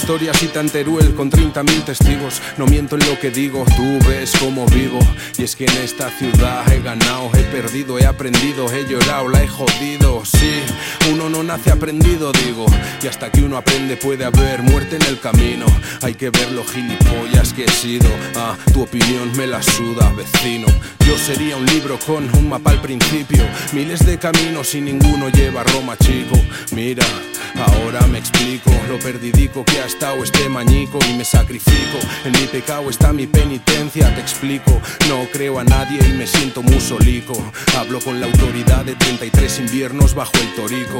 historias y tan Teruel con 30.000 testigos. No miento en lo que digo, tú ves cómo vivo. Y es que en esta ciudad he ganado, he perdido, he aprendido, he llorado, la he jodido. Sí, uno no nace aprendido, digo. Y hasta que uno aprende puede haber muerte en el camino. Hay que ver lo gilipollas que he sido. Tu opinión me la suda, vecino. Yo sería un libro con un mapa al principio. Miles de caminos y ninguno lleva a Roma, chico. Mira, ahora me explico lo perdidico que ha estado este mañico. Y me sacrifico, en mi pecado está mi penitencia. Te explico, no creo a nadie y me siento muy solico. Hablo con la autoridad de 33 inviernos bajo el Torico.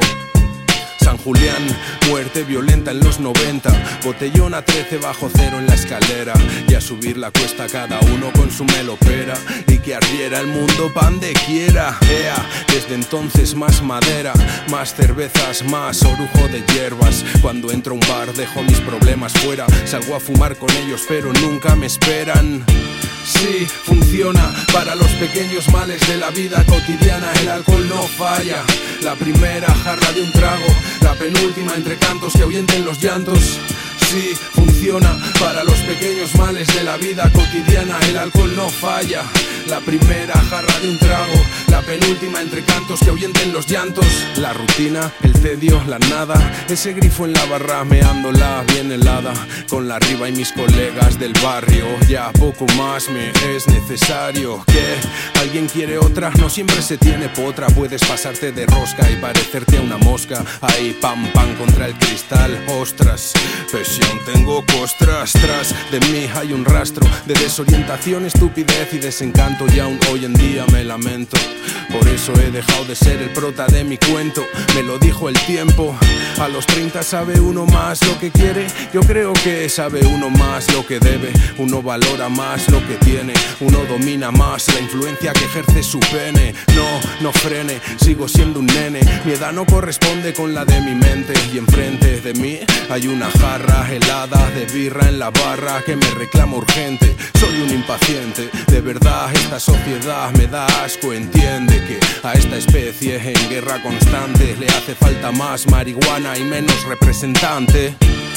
San Julián, muerte violenta en los 90. Botellón a 13 bajo cero en la escalera. Y a subir la cuesta cada uno con su melopera. Y que ardiera el mundo pa' donde quiera. Desde entonces más madera, más cervezas, más orujo de hierbas. Cuando entro a un bar dejo mis problemas fuera. Salgo a fumar con ellos pero nunca me esperan. Sí, funciona para los pequeños males de la vida cotidiana. El alcohol no falla. La primera jarra de un trago, la penúltima entre cantos que ahuyenten los llantos. Sí, funciona para los pequeños males de la vida cotidiana. El alcohol no falla. La primera jarra de un trago, la penúltima entre cantos que ahuyenten los llantos. La rutina, el tedio, la nada. Ese grifo en la barra meándola bien helada. Con la arriba y mis colegas del barrio. Ya poco más me es necesario. ¿Que alguien quiere otra? No siempre se tiene potra. Puedes pasarte de rosca y parecerte a una mosca. Ahí pam pam contra el cristal. Ostras, presión tengo costras. Tras de mí hay un rastro de desorientación, estupidez y desencanto. Y aún hoy en día me lamento. Por eso he dejado de ser el prota de mi cuento. Me lo dijo el tiempo. A los 30 sabe uno más lo que quiere. Yo creo que sabe uno más lo que debe. Uno valora más lo que tiene. Uno domina más la influencia que ejerce su pene. No frene, sigo siendo un nene. Mi edad no corresponde con la de mi mente. Y enfrente de mí hay una jarra helada de birra en la barra que me reclama urgente. Soy un impaciente, de verdad esta sociedad me da asco. Entiende que a esta especie en guerra constante le hace falta más marihuana y menos representante.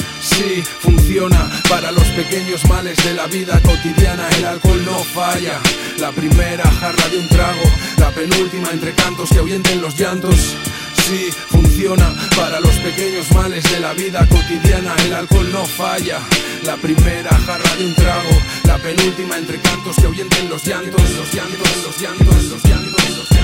Sí, funciona para los pequeños males de la vida cotidiana. El alcohol no falla. La primera jarra de un trago, la penúltima entre cantos que ahuyenten los llantos. Sí, funciona para los pequeños males de la vida cotidiana. El alcohol no falla. La primera jarra de un trago, la penúltima entre cantos que ahuyenten los llantos. Los llantos, los llantos, los llantos, los llantos.